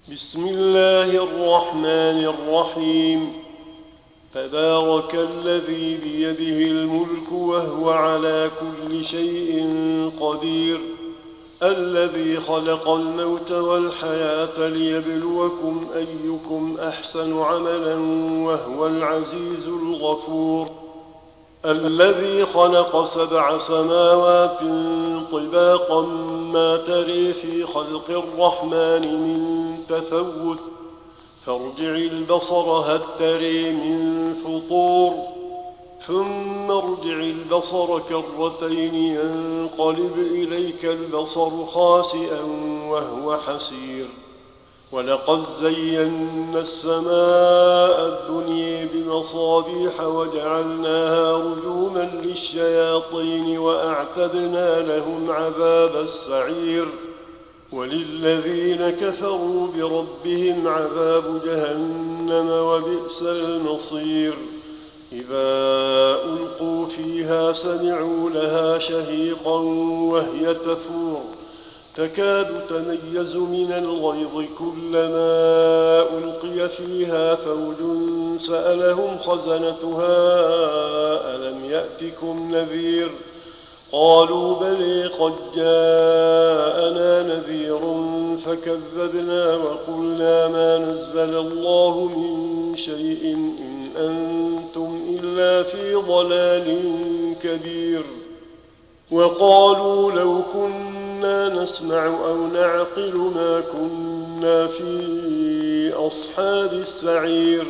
بسم الله الرحمن الرحيم. تبارك الذي بيده الملك وهو على كل شيء قدير، الذي خلق الموت والحياة ليبلوكم أيكم أحسن عملا وهو العزيز الغفور. الذي خلق 7 سماوات طباقا ما تري في خلق الرحمن من تفوت، فارجع البصر هل تري من فطور، ثم ارجع البصر كرتين ينقلب إليك البصر خاسئا وهو حسير. ولقد زينا السماء الدنيا بمصابيح وجعلناها رجوما للشياطين وأعتدنا لهم عذاب السعير. وللذين كفروا بربهم عذاب جهنم وبئس المصير. إذا ألقوا فيها سمعوا لها شهيقا وهي تفور، تكاد تميز من الغيظ كلما ألقي فيها فوج سألهم خزنتها ألم يأتكم نذير؟ قالوا بلى قد جاءنا نذير فكذبنا وقلنا ما نزل الله من شيء إن أنتم إلا في ضلال كبير. وقالوا لو كنا نسمع أو نعقل ما كنا في أصحاب السعير.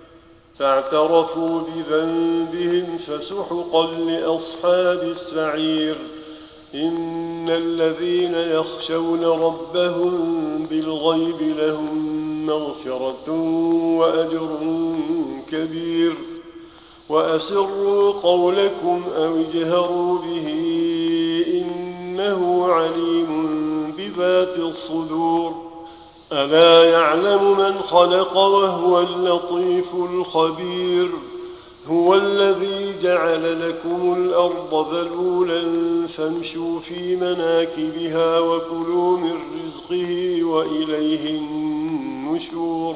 فاعترفوا بذنبهم فسحقا لأصحاب السعير. إن الذين يخشون ربهم بالغيب لهم مغفرة وأجر كبير. وأسروا قولكم أو اجهروا به إنه عليم بذات الصدور. ألا يعلم من خلق وهو اللطيف الخبير. هو الذي جعل لكم الأرض ذلولا فامشوا في مناكبها وكلوا من رزقه وإليه النشور.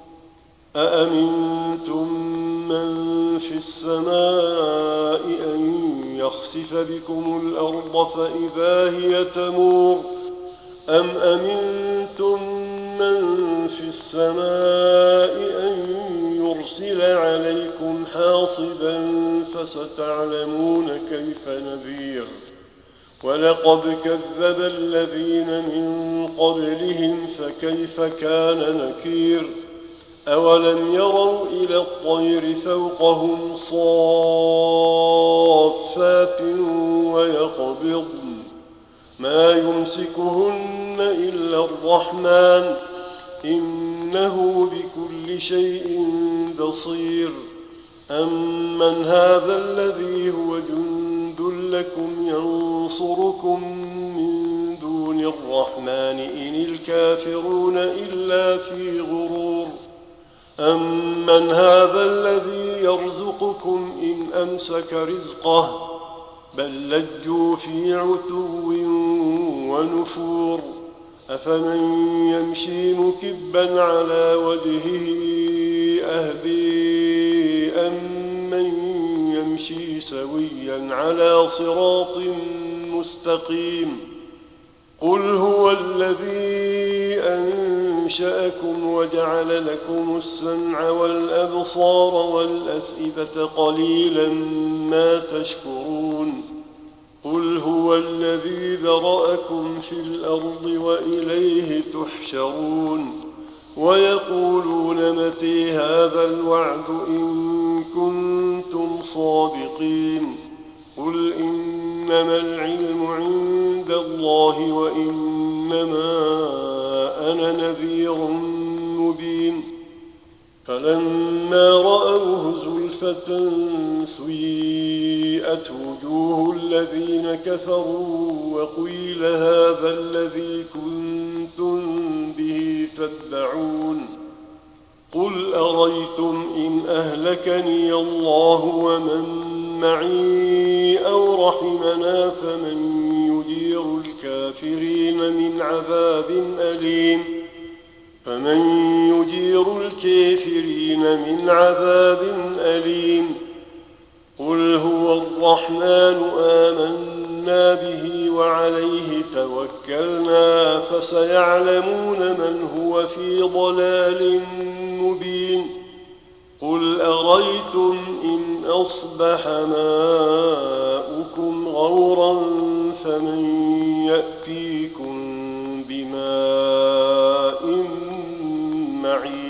أأمنتم من في السماء أن يخسف بكم الأرض فإذا هي تمور، أم أمنتم من في السماء أن يرسل عليكم حاصبا فستعلمون كيف نذير. ولقد كذب الذين من قبلهم فكيف كان نكير. أولم يروا إلى الطير فوقهم صافات ويقبضن ما يمسكهن إلا الرحمن إنه بكل شيء بصير. أمن هذا الذي هو جند لكم ينصركم من دون الرحمن إن الكافرون إلا في غرور. أمن هذا الذي يرزقكم إن أمسك رزقه بل لجوا في عتو ونفور. أفمن يمشي مكبا على وجهه أهدي أمن يمشي سويا على صراط مستقيم. قل هو الذي أنشأكم وجعل لكم السمع والأبصار والأفئدة قليلا ما تشكرون. قل هو الذي ذرأكم في الأرض وإليه تحشرون. ويقولون متى هذا الوعد إن كنتم صادقين. قل إنما العلم عند الله وإنما أنا نذير مبين. فلما رأوه زلفة سيئت وجوه الذين كفروا وقيل هذا الذي كنتم به تدعون. قل أريتم إن أهلكني الله ومن معي أو رحمنا فمن يجير الكافرين من عذاب أليم. فمن يجير الكافرين من عذاب أليم قل هو الرحمن آمنا به وعليه توكلنا فسيعلمون من هو في ضلال مبين قل أريتم إن أصبح ماؤكم غورا فمن يأتيكم بماء معين